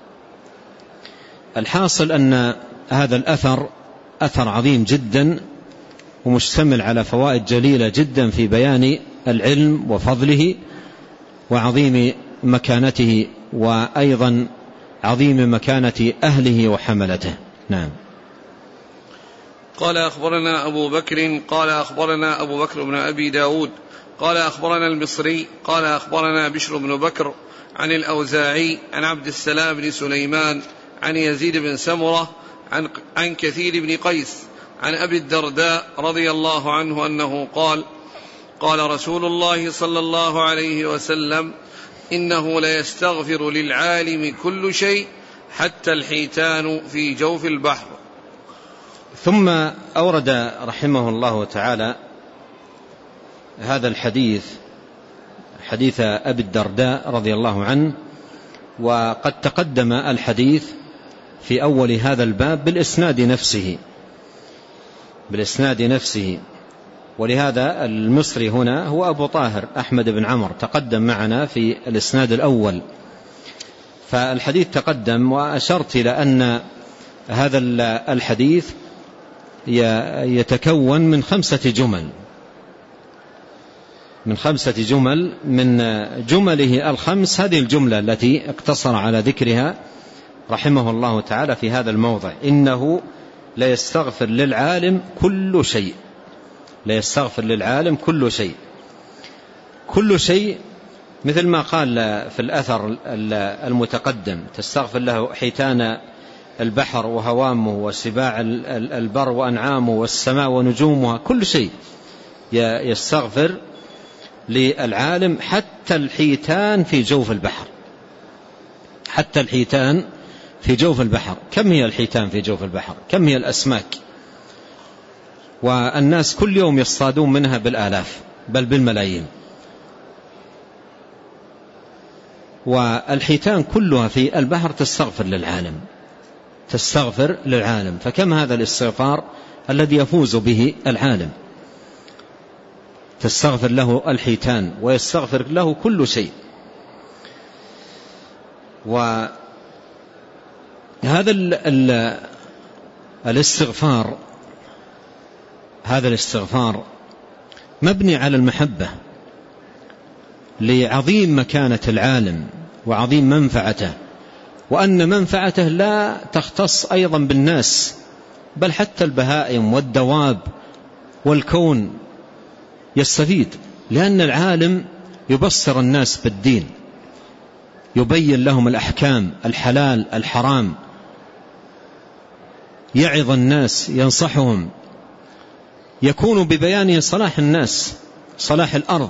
الحاصل أن هذا الأثر أثر عظيم جدا ومشتمل على فوائد جليلة جدا في بيان العلم وفضله وعظيم مكانته، وأيضا عظيم مكانة أهله وحملته. نعم. قال أخبرنا أبو بكر قال أخبرنا أبو بكر بن أبي داود قال أخبرنا المصري قال أخبرنا بشر بن بكر عن الأوزاعي عن عبد السلام بن سليمان عن يزيد بن سمرة عن, عن كثير بن قيس عن أبي الدرداء رضي الله عنه أنه قال قال رسول الله صلى الله عليه وسلم إنه ليستغفر للعالم كل شيء حتى الحيتان في جوف البحر. ثم أورد رحمه الله تعالى هذا الحديث، حديث أبي الدرداء رضي الله عنه، وقد تقدم الحديث في أول هذا الباب بالإسناد نفسه بالإسناد نفسه ولهذا المصري هنا هو أبو طاهر أحمد بن عمر، تقدم معنا في الإسناد الأول. فالحديث تقدم، وأشرت إلى أن هذا الحديث يتكون من خمسة جمل من خمسة جمل من جمله الخمس هذه الجملة التي اقتصر على ذكرها رحمه الله تعالى في هذا الموضع: إنه لا يستغفر للعالم كل شيء. لا يستغفر للعالم كل شيء. كل شيء مثل ما قال في الأثر المتقدم: تستغفر له حيتان البحر وهوامه وسباع البر وأنعامه والسماء ونجومها، كل شيء يستغفر للعالم حتى الحيتان في جوف البحر. حتى الحيتان في جوف البحر. كم هي الحيتان في جوف البحر؟ كم هي الأسماك؟ والناس كل يوم يصطادون منها بالآلاف بل بالملايين. والحيتان كلها في البحر تستغفر للعالم تستغفر للعالم فكم هذا الاستغفار الذي يفوز به العالم. تستغفر له الحيتان ويستغفر له كل شيء. وهذا الاستغفار هذا الاستغفار مبني على المحبة لعظيم مكانة العالم وعظيم منفعته، وأن منفعته لا تختص أيضا بالناس بل حتى البهائم والدواب والكون يستفيد، لأن العالم يبصر الناس بالدين، يبين لهم الأحكام الحلال الحرام، يعظ الناس، ينصحهم، يكون ببيانه صلاح الناس صلاح الأرض،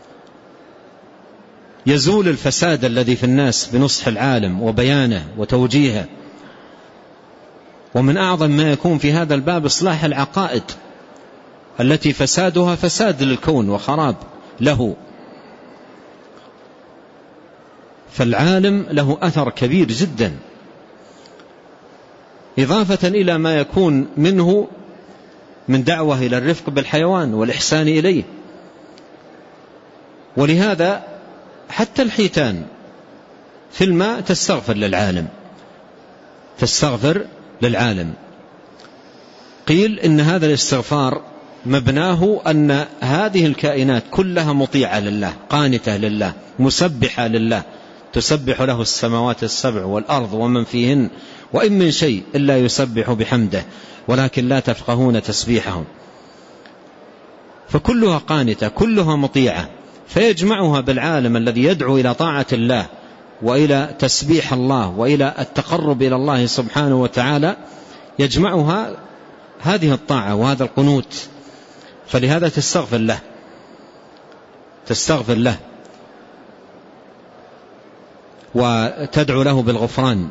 يزول الفساد الذي في الناس بنصح العالم وبيانه وتوجيهه. ومن أعظم ما يكون في هذا الباب إصلاح العقائد التي فسادها فساد للكون وخراب له. فالعالم له أثر كبير جدا، إضافة إلى ما يكون منه من دعوة إلى الرفق بالحيوان والإحسان إليه. ولهذا حتى الحيتان في الماء تستغفر للعالم تستغفر للعالم. قيل إن هذا الاستغفار مبناه أن هذه الكائنات كلها مطيعة لله، قانتة لله، مسبحة لله، تسبح له السماوات السبع والأرض ومن فيهن، وإن من شيء إلا يسبح بحمده ولكن لا تفقهون تسبيحهم. فكلها قانتة، كلها مطيعة، فيجمعها بالعالم الذي يدعو إلى طاعة الله وإلى تسبيح الله وإلى التقرب إلى الله سبحانه وتعالى، يجمعها هذه الطاعة وهذا القنوت. فلهذا تستغفر له تستغفر له وتدعو له بالغفران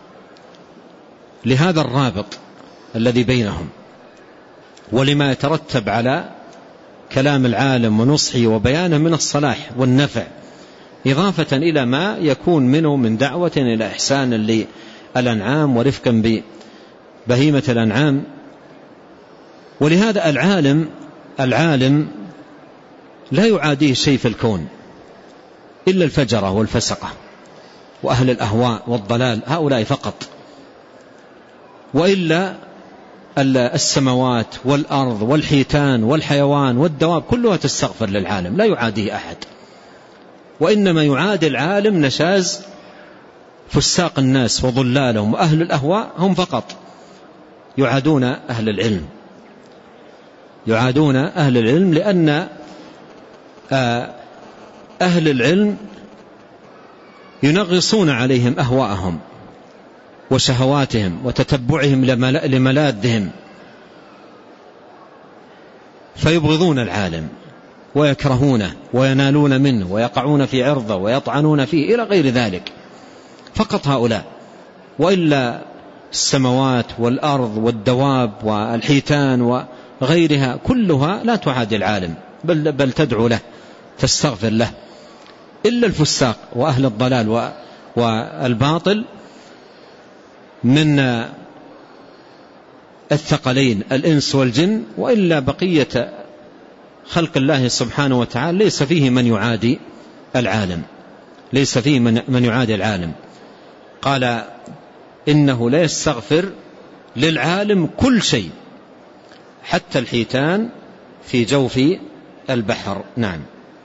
لهذا الرابط الذي بينهم، ولما يترتب على كلام العالم ونصحه وبيانه من الصلاح والنفع، إضافة إلى ما يكون منه من دعوة إلى إحسان للأنعام ورفقا ببهيمة الأنعام. ولهذا العالم العالم لا يعاديه شيء في الكون إلا الفجرة والفسقة وأهل الأهواء والضلال، هؤلاء فقط، وإلا السماوات والأرض والحيتان والحيوان والدواب كلها تستغفر للعالم، لا يعاديه أحد. وإنما يعادي العالم نشاز فساق الناس وضلالهم، وأهل الأهواء هم فقط يعادون أهل العلم يعادون أهل العلم لأن أهل العلم ينغصون عليهم أهواءهم وشهواتهم وتتبعهم لملاذهم، فيبغضون العالم ويكرهونه وينالون منه ويقعون في عرضه ويطعنون فيه إلى غير ذلك، فقط هؤلاء. وإلا السماوات والأرض والدواب والحيتان وغيرها كلها لا تعادي العالم، بل, بل تدعو له تستغفر له، إلا الفساق وأهل الضلال والباطل من الثقلين الإنس والجن. وإلا بقية خلق الله سبحانه وتعالى ليس فيه من يعادي العالم ليس فيه من يعادي العالم. قال إنه لا يستغفر للعالم كل شيء حتى الحيتان في جوف البحر. نعم.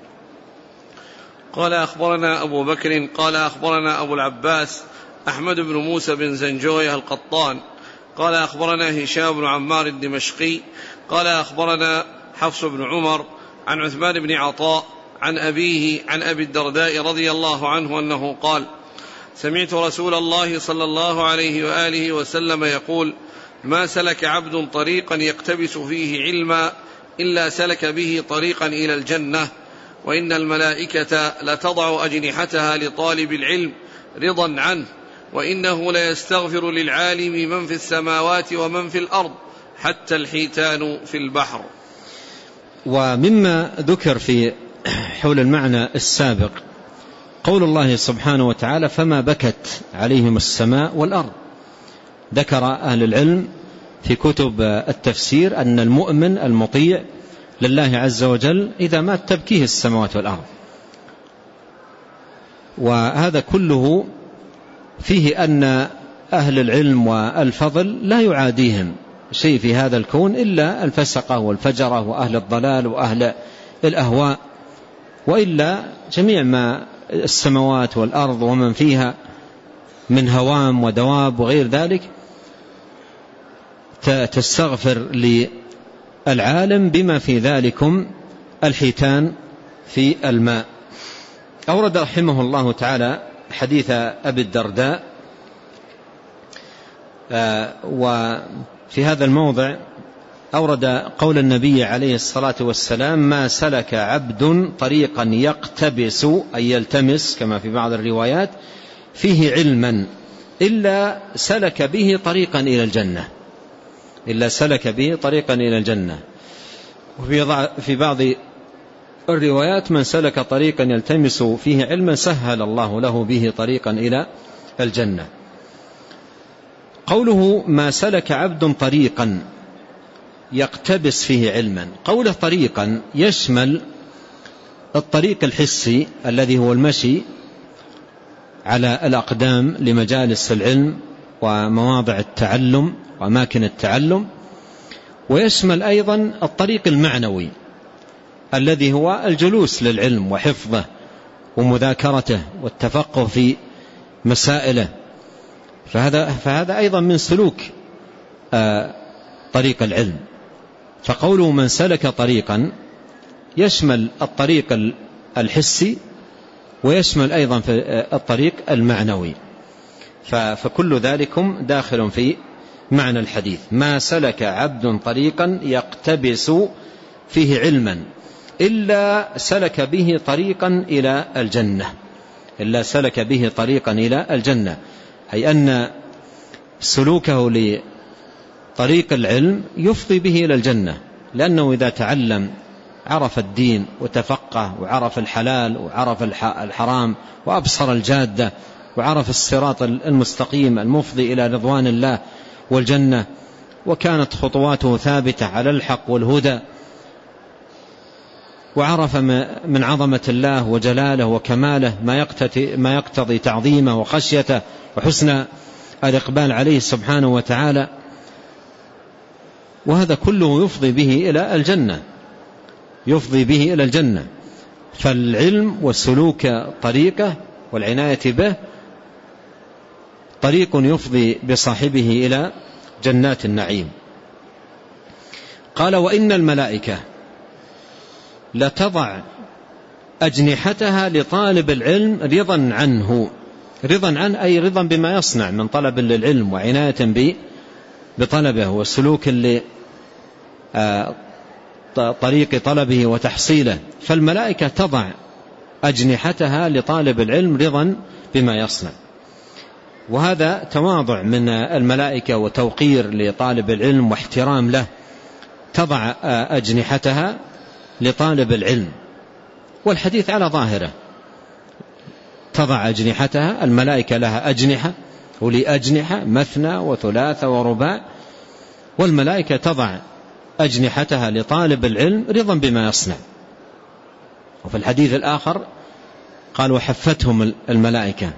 قال أخبرنا أبو بكر قال أخبرنا أبو العباس أحمد بن موسى بن زنجوية القطان قال أخبرنا هشام بن عمار الدمشقي قال أخبرنا حفص بن عمر عن عثمان بن عطاء عن أبيه عن أبي الدرداء رضي الله عنه أنه قال: سمعت رسول الله صلى الله عليه وآله وسلم يقول: ما سلك عبد طريقا يقتبس فيه علما إلا سلك به طريقا إلى الجنة، وإن الملائكة لتضع أجنحتها لطالب العلم رضا عنه، وإنه ليستغفر للعالم من في السماوات ومن في الأرض حتى الحيتان في البحر. ومما ذكر في حول المعنى السابق قول الله سبحانه وتعالى: فما بكت عليهم السماء والأرض. ذكر أهل العلم في كتب التفسير أن المؤمن المطيع لله عز وجل إذا مات تبكيه السماوات والأرض، وهذا كله فيه أن أهل العلم والفضل لا يعاديهم شيء في هذا الكون إلا الفسقة والفجرة وأهل الضلال وأهل الأهواء، وإلا جميع ما السماوات والأرض ومن فيها من هوام ودواب وغير ذلك تستغفر للعالم بما في ذلكم الحيتان في الماء. أورد رحمه الله تعالى حديث أبي الدرداء، وفي هذا الموضع أورد قول النبي عليه الصلاة والسلام: ما سلك عبد طريقا يقتبس أي يلتمس كما في بعض الروايات فيه علما إلا سلك به طريقا إلى الجنة إلا سلك به طريقا إلى الجنة. وفي بعض الروايات: من سلك طريقا يلتمس فيه علما سهل الله له به طريقا إلى الجنة. قوله ما سلك عبد طريقا يقتبس فيه علما، قوله طريقا يشمل الطريق الحسي الذي هو المشي على الأقدام لمجالس العلم ومواضع التعلم وأماكن التعلم، ويشمل أيضا الطريق المعنوي الذي هو الجلوس للعلم وحفظه ومذاكرته والتفقه في مسائله، فهذا, فهذا أيضا من سلوك آه طريق العلم. فقوله من سلك طريقا يشمل الطريق الحسي ويشمل أيضا في الطريق المعنوي. فكل ذلكم داخل في معنى الحديث. ما سلك عبد طريقا يقتبس فيه علما إلا سلك به طريقا إلى الجنة إلا سلك به طريقا إلى الجنة أي أن سلوكه لطريق العلم يفضي به إلى الجنة، لأنه إذا تعلم عرف الدين وتفقه وعرف الحلال وعرف الحرام وأبصر الجادة وعرف الصراط المستقيم المفضي إلى رضوان الله والجنة، وكانت خطواته ثابتة على الحق والهدى، وعرف من عظمة الله وجلاله وكماله ما يقتضي تعظيمه وخشيته وحسن الإقبال عليه سبحانه وتعالى، وهذا كله يفضي به إلى الجنة يفضي به إلى الجنة. فالعلم والسلوك طريقه والعناية به طريق يفضي بصاحبه إلى جنات النعيم. قال: وإن الملائكة لتضع أجنحتها لطالب العلم رضا عنه رضا عنه أي رضا بما يصنع من طلب للعلم وعناية بطلبه والسلوك لطريق طلبه وتحصيله. فالملائكة تضع أجنحتها لطالب العلم رضا بما يصنع، وهذا تواضع من الملائكة وتوقير لطالب العلم واحترام له. تضع أجنحتها لطالب العلم، والحديث على ظاهره تضع أجنحتها. الملائكة لها أجنحة ولأجنحة مثنى وثلاثة ورباع، والملائكة تضع أجنحتها لطالب العلم رضا بما يصنع. وفي الحديث الآخر قال: وحفتهم الملائكة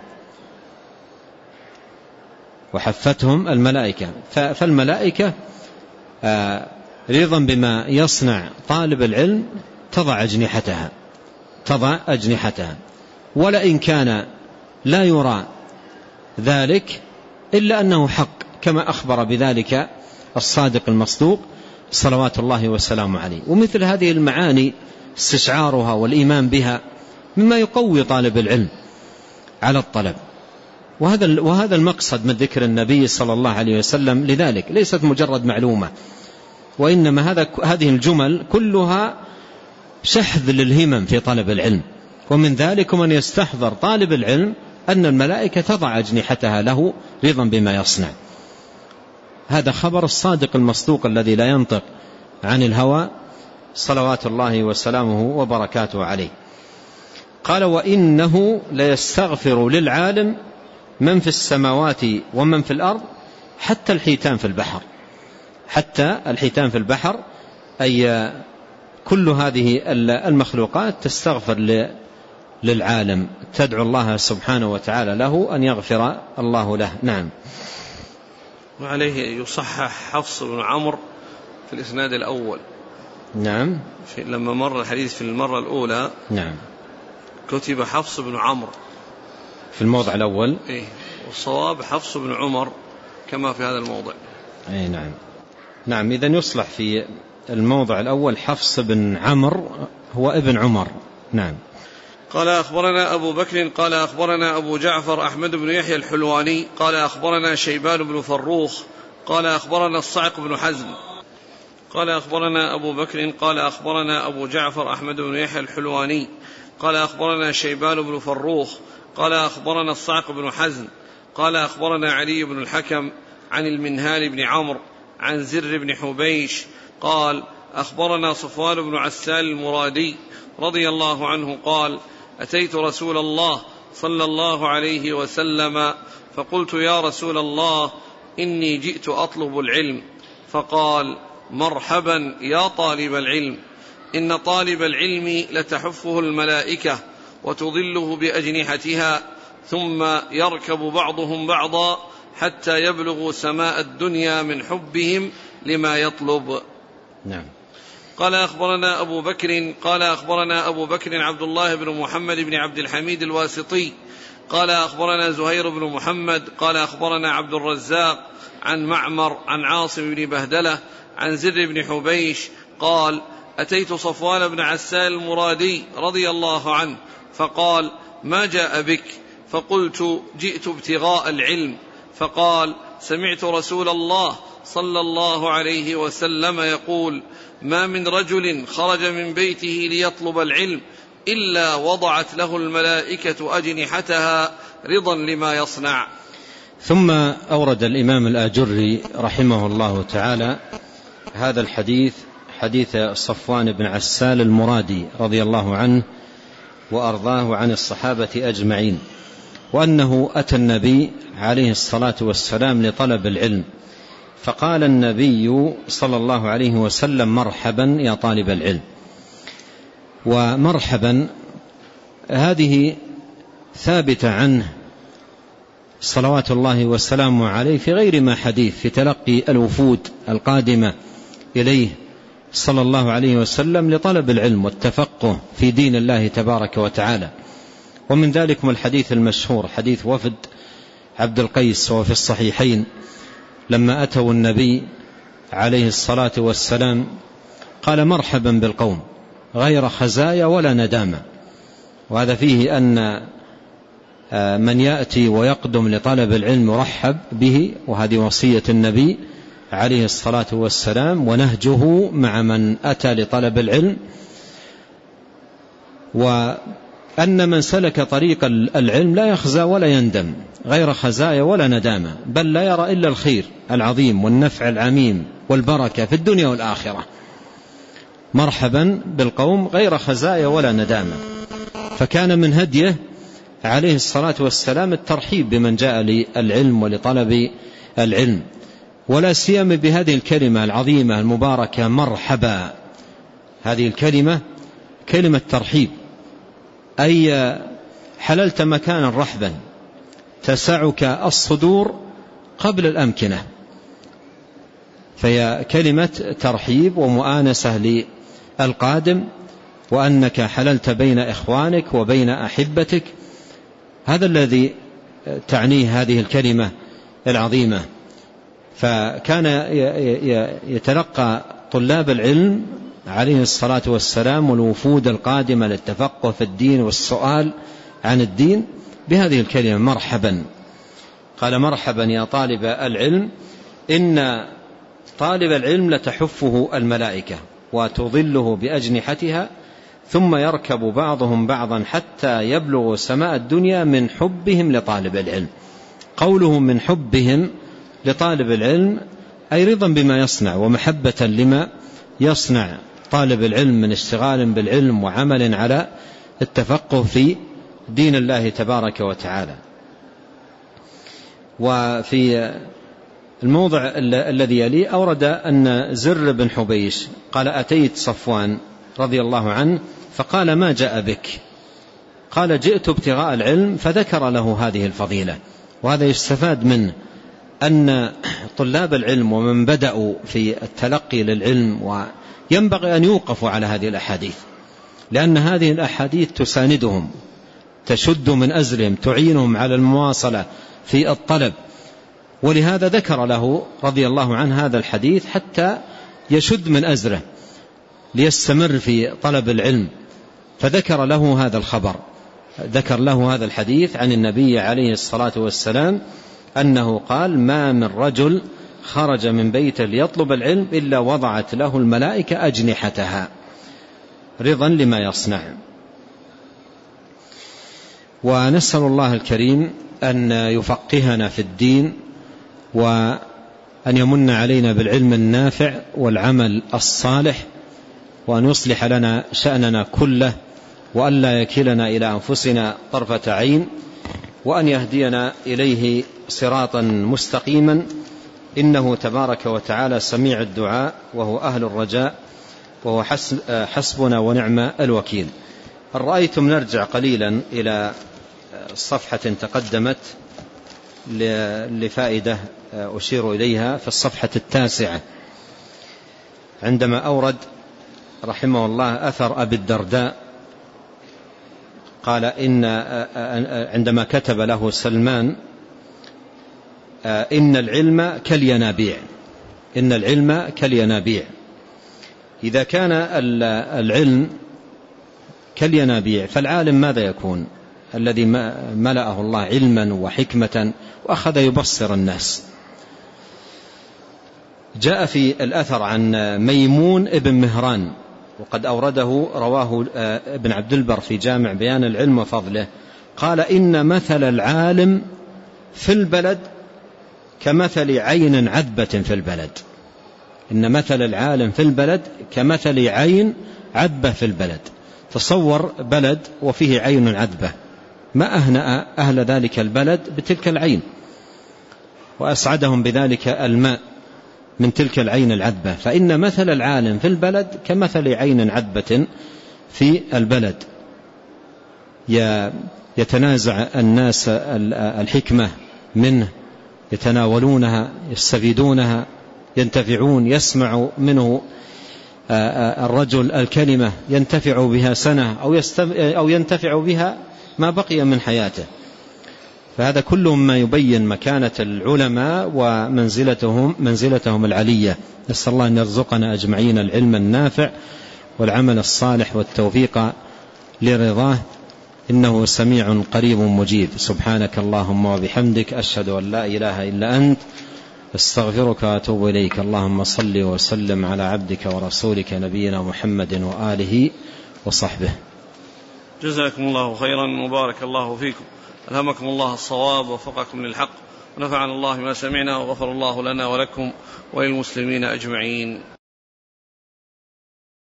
وحفتهم الملائكة. فالملائكة رضا بما يصنع طالب العلم تضع أجنحتها تضع أجنحتها ولئن كان لا يرى ذلك إلا أنه حق، كما أخبر بذلك الصادق المصدوق صلوات الله وسلامه عليه. ومثل هذه المعاني استشعارها والإيمان بها مما يقوي طالب العلم على الطلب، وهذا وهذا المقصد من ذكر النبي صلى الله عليه وسلم. لذلك ليست مجرد معلومة، وإنما هذا هذه الجمل كلها شحذ للهمم في طلب العلم. ومن ذلك من يستحضر طالب العلم أن الملائكة تضع أجنحتها له رضا بما يصنع. هذا خبر الصادق المصدوق الذي لا ينطق عن الهوى صلوات الله وسلامه وبركاته عليه. قال: وإنه ليستغفر للعالم من في السماوات ومن في الأرض حتى الحيتان في البحر حتى الحيتان في البحر أي كل هذه المخلوقات تستغفر للعالم، تدعو الله سبحانه وتعالى له أن يغفر الله له. نعم. وعليه يصحح حفص بن عمرو في الإسناد الأول. نعم. لما مر الحديث في المرة الأولى نعم كتب حفص بن عمرو في الموضع الأول، إيه، والصواب حفص بن عمر كما في هذا الموضع. أي نعم. نعم، إذن يصلح في الموضع الأول حفص بن عمرو هو ابن عمر. نعم. قال: أخبرنا أبو بكر قال أخبرنا أبو جعفر أحمد بن يحيى الحلواني قال أخبرنا شيبان بن فروخ قال أخبرنا الصعق بن حزم قال أخبرنا أبو بكر قال أخبرنا أبو جعفر أحمد بن يحيى الحلواني قال أخبرنا شيبان بن فروخ قال أخبرنا الصعق بن حزم قال أخبرنا علي بن الحكم عن المنهال بن عمرو عن زر بن حبيش قال أخبرنا صفوان بن عسال المرادي رضي الله عنه قال: أتيت رسول الله صلى الله عليه وسلم فقلت: يا رسول الله، إني جئت أطلب العلم. فقال: مرحبا يا طالب العلم، إن طالب العلم لتحفه الملائكة وتظله بأجنحتها، ثم يركب بعضهم بعضا حتى يبلغوا سماء الدنيا من حبهم لما يطلب. نعم. قال أخبرنا أبو بكر قال أخبرنا أبو بكر عبد الله بن محمد بن عبد الحميد الواسطي قال أخبرنا زهير بن محمد قال أخبرنا عبد الرزاق عن معمر عن عاصم بن بهدلة عن زر بن حبيش قال: أتيت صفوان بن عسال المرادي رضي الله عنه فقال: ما جاء بك؟ فقلت: جئت ابتغاء العلم. فقال: سمعت رسول الله صلى الله عليه وسلم يقول: ما من رجل خرج من بيته ليطلب العلم إلا وضعت له الملائكة أجنحتها رضا لما يصنع. ثم أورد الإمام الآجري رحمه الله تعالى هذا الحديث، حديث صفوان بن عسال المرادي رضي الله عنه وأرضاه عن الصحابة أجمعين، وأنه أتى النبي عليه الصلاة والسلام لطلب العلم، فقال النبي صلى الله عليه وسلم: مرحبا يا طالب العلم. ومرحبا هذه ثابتة عنه صلوات الله والسلام عليه في غير ما حديث في تلقي الوفود القادمة إليه صلى الله عليه وسلم لطلب العلم والتفقه في دين الله تبارك وتعالى. ومن ذلكم الحديث المشهور حديث وفد عبد القيس وفي الصحيحين لما أتوا النبي عليه الصلاة والسلام قال: مرحبا بالقوم غير خزايا ولا ندامة. وهذا فيه أن من يأتي ويقدم لطلب العلم يرحب به، وهذه وصية النبي عليه الصلاة والسلام ونهجه مع من أتى لطلب العلم. وأن من سلك طريق العلم لا يخزى ولا يندم، غير خزايا ولا ندامة، بل لا يرى إلا الخير العظيم والنفع العميم والبركة في الدنيا والآخرة. مرحبا بالقوم غير خزايا ولا ندامة. فكان من هديه عليه الصلاة والسلام الترحيب بمن جاء للعلم ولطلب العلم، ولا سيما بهذه الكلمة العظيمة المباركة مرحبا. هذه الكلمة كلمة ترحيب، أي حللت مكانا رحبا تسعك الصدور قبل الأمكنة. فهي كلمة ترحيب ومؤانسة للقادم، وأنك حللت بين إخوانك وبين أحبتك. هذا الذي تعنيه هذه الكلمة العظيمة. فكان يتلقى طلاب العلم عليه الصلاة والسلام والوفود القادمة للتفقه في الدين والسؤال عن الدين بهذه الكلمة مرحبا. قال: مرحبا يا طالب العلم، إن طالب العلم لتحفه الملائكة وتظله بأجنحتها، ثم يركب بعضهم بعضا حتى يبلغ سماء الدنيا من حبهم لطالب العلم. قوله من حبهم لطالب العلم أي رضا بما يصنع ومحبة لما يصنع طالب العلم من اشتغال بالعلم وعمل على التفقه في دين الله تبارك وتعالى. وفي الموضع الذي يليه أورد أن زر بن حبيش قال: أتيت صفوان رضي الله عنه فقال: ما جاء بك؟ قال: جئت ابتغاء العلم، فذكر له هذه الفضيلة. وهذا يستفاد منه أن طلاب العلم ومن بدأوا في التلقي للعلم وينبغي أن يوقفوا على هذه الأحاديث، لأن هذه الأحاديث تساندهم، تشد من أزرهم، تعينهم على المواصلة في الطلب. ولهذا ذكر له رضي الله عنه هذا الحديث حتى يشد من أزره ليستمر في طلب العلم، فذكر له هذا الخبر، ذكر له هذا الحديث عن النبي عليه الصلاة والسلام أنه قال: ما من رجل خرج من بيته ليطلب العلم إلا وضعت له الملائكة أجنحتها رضا لما يصنع. ونسأل الله الكريم أن يفقهنا في الدين، وأن يمن علينا بالعلم النافع والعمل الصالح، وأن يصلح لنا شأننا كله، وأن لا يكلنا إلى أنفسنا طرفة عين، وأن يهدينا إليه صراطا مستقيما، إنه تبارك وتعالى سميع الدعاء وهو أهل الرجاء، وهو حسبنا ونعم الوكيل. رأيتم نرجع قليلا إلى صفحة تقدمت لفائدة أشير إليها في الصفحة التاسعة، عندما أورد رحمه الله أثر أبي الدرداء قال: إن عندما كتب له سلمان: إن العلم كالينابيع، إن العلم كالينابيع، إذا كان العلم كالينابيع فالعالم ماذا يكون؟ الذي ملأه الله علما وحكمة وأخذ يبصر الناس. جاء في الأثر عن ميمون ابن مهران وقد أورده رواه ابن عبد البر في جامع بيان العلم وفضله، قال إن مثل العالم في البلد كمثل عين عذبة في البلد. إن مثل العالم في البلد كمثل عين عذبة في البلد. تصور بلد وفيه عين عذبة، ما أهنأ أهل ذلك البلد بتلك العين وأسعدهم بذلك الماء من تلك العين العذبة. فإن مثل العالم في البلد كمثل عين عذبة في البلد، يتنازع الناس الحكمة منه، يتناولونها، يستفيدونها، ينتفعون، يسمع منه الرجل الكلمة ينتفع بها سنة أو ينتفع بها ما بقي من حياته. فهذا كله ما يبين مكانة العلماء ومنزلتهم منزلتهم العلية. نسأل الله أن يرزقنا أجمعين العلم النافع والعمل الصالح والتوفيق لرضاه، إنه سميع قريب مجيب. سبحانك اللهم وبحمدك، أشهد أن لا إله إلا أنت، استغفرك وأتوب إليك. اللهم صل وسلم على عبدك ورسولك نبينا محمد وآله وصحبه. جزاكم الله خيرا وبارك الله فيكم، ألهمكم الله الصواب ووفقكم للحق، ونفعنا الله ما سمعنا، وغفر الله لنا ولكم وللمسلمين أجمعين.